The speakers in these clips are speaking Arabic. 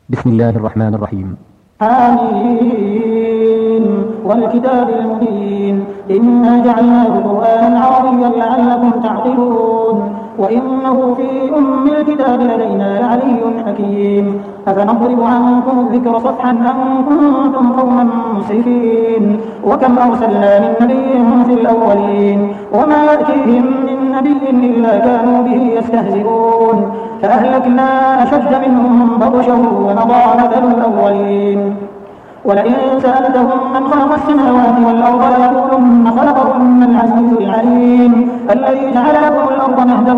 بسم الله الرحمن الرحيم. آمين والكتاب المبين إنا جعلناه قرآنا عربيا لعلكم تعقلون وإنه في الكتاب لدينا لعلي حكيم أفنضرب عنكم الذكر صفحا أن كنتم قوما مسرفين وكم أرسلنا من نبي في الأولين وما يأتيهم من نبي إلا كانوا به يستهزئون فأهلكنا أشد منهم بطشا ومضى مثل الأولين ولئن سألتهم من خلق السماوات والأرض ليقولن خلقهن العزيز العليم الذي جعل لكم الأرض مهدا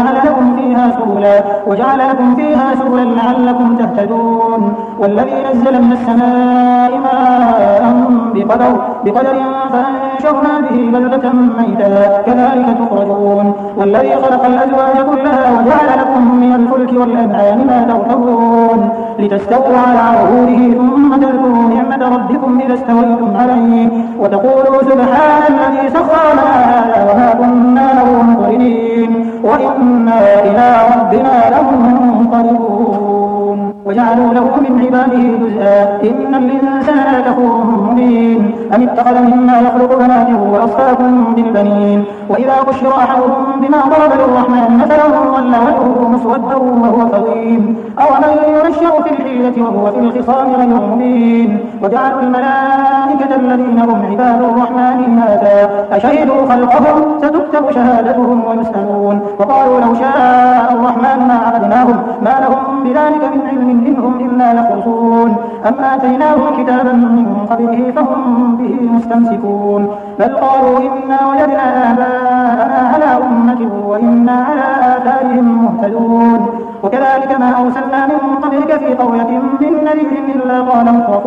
وجعل لكم فيها سبلا لعلكم تهتدون والذي نزل من السماء ماء بقدر فأنشرنا به بلدة ميتا كذلك تخرجون والذي خلق الأزواج كلها وجعل لكم من الفلك والأنعام ما تركبون لتستووا على ظهوره ثم تذكروا نعمة ربكم إذا استويتم عليه وتقولوا سبحان الذي سخر لنا هذا وما كنا له مقرنين وإنا إلى ربنا لمنقلبون وجعلوا له من عباده جزءا إن الإنسان لكفور مبين أم اتخذ مما يخلق بنات وأصفاكم بالبنين وإذا بشر أحدهم بما ضرب للرحمن مثلا ظل وجهه مسودا وهو كظيم أومن ينشأ في الحلية وهو في الخصام غير مبين وجعلوا الملائكة الذين هم عباد الرحمن إناثا أشهدوا خلقهم ستكتب شهادتهم ويسألون وقالوا لو شاء الرحمن ما عبدناهم ما لهم بذلك من علم إنهم إلا يخرصون أم آتيناهم كتابا من قبله فهم به مستمسكون بل قالوا إنا وجدنا آباءنا على أمة وإنا على آثارهم مهتدون وكذلك ما أرسلنا من قبلك في قرية من نذير إلا قال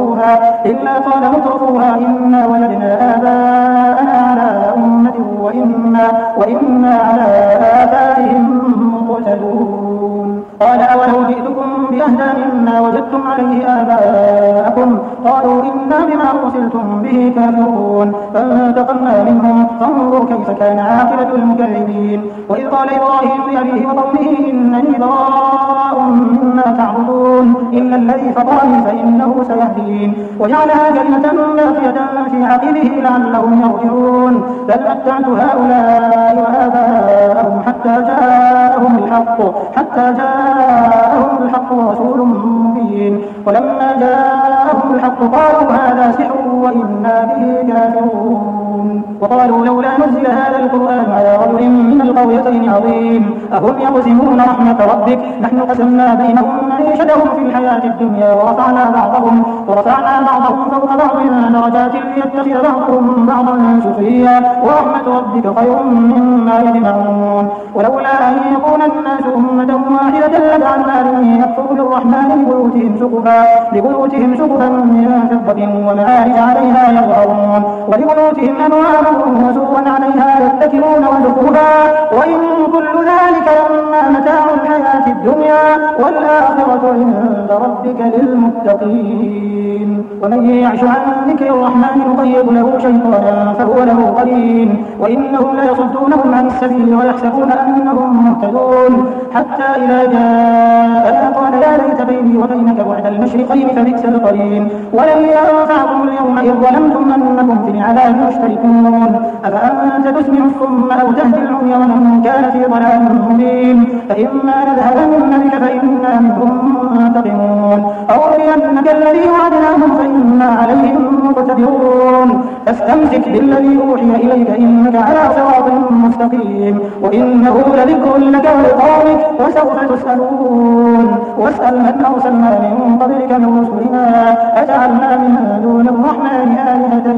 مترفوها إنا وجدنا آباءنا على أمة وإنا على آثارهم مقتدون قال أولو جئتكم بأهدى مما وجدتم عليه آباءكم قالوا إنا بما أرسلتم به كافرون فانتقمنا منهم فانظر كيف كان عاقبة المكذبين وإذ قال إبراهيم لأبيه وقومه إنني براء مما تعبدون إلا الذي فطرني فإنه سيهدين وجعلها كلمة باقية في عقبه لعلهم يرجعون بل متعت هؤلاء وآباءهم حتى جاءهم الحق ورسول مبين ولما جاءهم الحق قالوا هذا سحر وإنا به كافرون وقالوا لولا نزل هذا القرآن على رجل من القريتين عظيم أهم يقسمون رحمة ربك نحن قسمنا بينهم معيشتهم في الحياة الدنيا ورفعنا بعضهم فوق بعض درجات ليتخذ بعضهم بعضا سخريا ورحمة ربك خير مما يجمعون ولولا أن يكون الناس أمة واحدة لجعلنا لمن يكفر بالرحمن لبيوتهم سقفا من فضة ومعارج عليها يظهرون ولبيوتهم أنوارا وسرا عليها يتكئون وزخرفا وإن كل ذلك لما متاع الحياة الدنيا والآخرة عند ربك للمتقين ومن يعش عن ذكر الرحمن يقيض له شيطانا فهو له قرين وإنهم ليصدونهم عن السبيل ويحسبون أنهم مهتدون حتى إذا جاءنا قال يا ليت بيني وبينك بعد المشرقين فبئس القرين ولن ينفعكم اليوم إذ ظلمتم أنكم في العذاب مشتركون أفأنت تسمع الصم أو تهدي العمي ومن كان في ضلال مبين فإما نذهبن بك فإنا منهم منتقمون أو نرينك الذي وعدناهم فإنا عليهم مقتدرون فاستمسك بالذي أوحي إليك إنك على صراط مستقيم وإنه لذكر لك ولقومك وسوف تسألون واسأل من أرسلنا من قبلك من رسلنا أجعلنا من دون الرحمن آلهة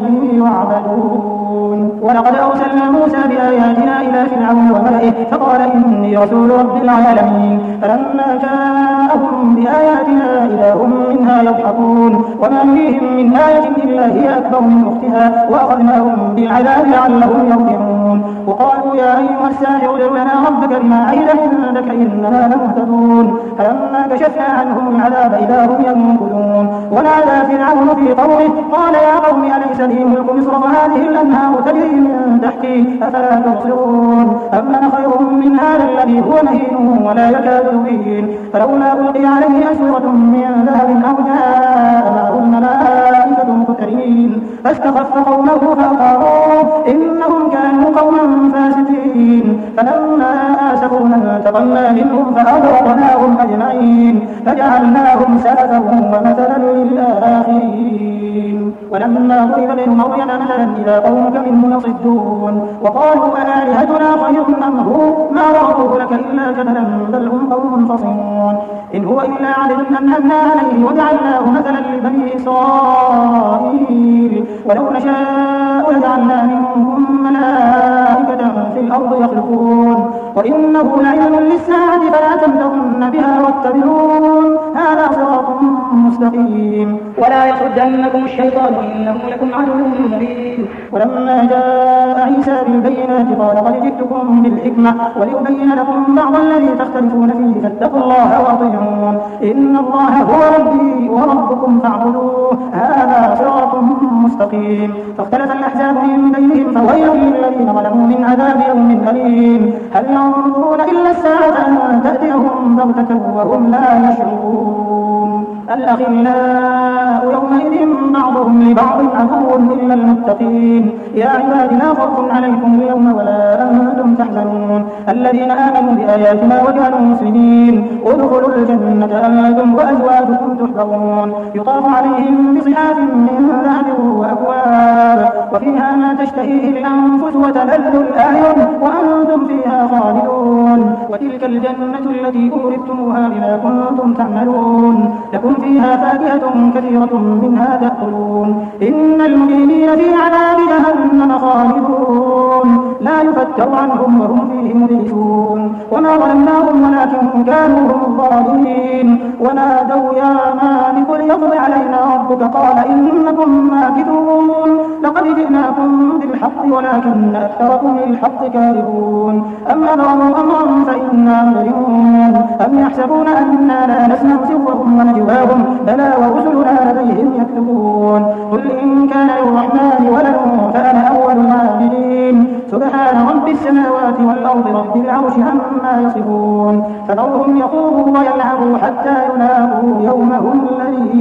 يعبدون ولقد أرسلنا موسى بآياتنا إلى فرعون وملئه فقال إني رسول رب العالمين فلما جاءهم بآياتنا إذا هم منها يضحكون وما فيهم من آية إلا هي أكبر من أختها وأخذناهم بالعذاب لعلهم يرجعون وقالوا يا أيها الساحر ادع لنا ربك بما عهد عندك إننا لمهتدون فلما كشفنا عنهم العذاب إذا هم ينكثون ونادى فرعون في قومه قال يا قوم أليس لي ملك مصر وهذه الأنهار تجري من تحتي أفلا تبصرون أم أنا خير من هذا الذي هو مهين ولا يكاد يبين فلولا ألقي عليه أسورة من ذهب فاستخف قومه فأطاعوه إنهم كانوا قوما فاسقين فلما آسفونا انتقمنا منهم فأغرقناهم أجمعين فجعلناهم سلفا ومثلا للآخرين ولما ضرب ابن مريم مثلا إذا قومك منه يصدون وقالوا أآلهتنا خير أم هو ما ضربوه لك إلا جدلا بل هم قوم خصمون إن هو إلا عبد أنعمنا عليه وجعلناه مثلا لبني إسرائيل ولو نشاء لجعلنا منهم ملائكة في الأرض يخلقون وإنه لعلم للساعة فلا تمترن بها واتبعون هذا صراط مستقيم ولا يصدنكم الشيطان إنه لكم عدو مبين ولما جاء عيسى بالبينات قال قد جئتكم بالحكمة ولأبين لكم بعض الذي تختلفون فيه فاتقوا الله وأطيعون إن الله هو ربي وربكم فاعبدوه هذا صراط مستقيم فاختلف الأحزاب من بينهم فويل للذين ظلموا من عذاب يوم أليم هل ينظرون إلا الساعة أن تأتيهم بغتة وهم لا يشعرون الأخلاء يومئذ بعضهم لبعض عدو إلا المتقين يا عباد لا خوف عليكم اليوم ولا أنتم تحزنون الذين آمنوا بآياتنا وكانوا مسلمين ادخلوا الجنة أنتم وأزواجكم تحبرون يطاف عليهم بصحاف من ذهب وأكواب وفيها ما تشتهيه الأنفس وتلذ الأعين وأنتم فيها خالدون وتلك الجنة التي أورثتموها بما كنتم تعملون لكم فيها فاكهة كثيرة منها تأكلون إن المجرمين في عذاب جهنم خالدون لا يفتر عنهم وهم فيه مبلسون وما ظلمناهم ولكن كانوا هم الظالمين ونادوا يا مالك ليقض علينا ربك قال إنكم ماكثون لقد جئناكم بالحق ولكن أكثركم للحق كارهون أم أبرموا أمرا فإنا مبرمون أم يحسبون أنا لا نسمع سرهم ونجواهم بلى ورسلنا لديهم يكتبون قل إن كان للرحمن ولد فأنا أول العابدين سبحان رب السماوات والأرض رب العرش عما يصفون فذرهم يخوضوا ويلعبوا حتى يلاقوا يومهم الذي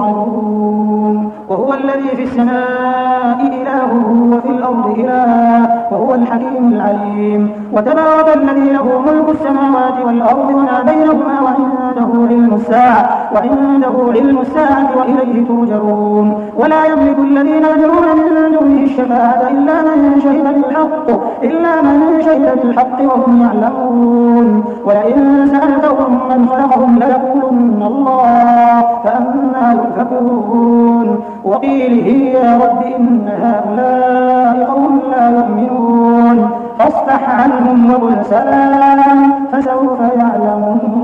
يوعدون وهو الذي في السماء إله وفي الأرض إله وهو الحكيم العليم وتبارك الذي له ملك السماوات والأرض وما بينهما وعنده علم الساعة وإليه ترجعون ولا يملك الذين يدعون من دونه الشفاعة إلا من شهد بالحق وهم يعلمون ولئن سألتهم من خلقهم ليقولن الله فأنى يؤفكون وقيله يا رب إن هؤلاء قوم لا يؤمنون فاصفح عنهم وقل سلام فسوف يعلمون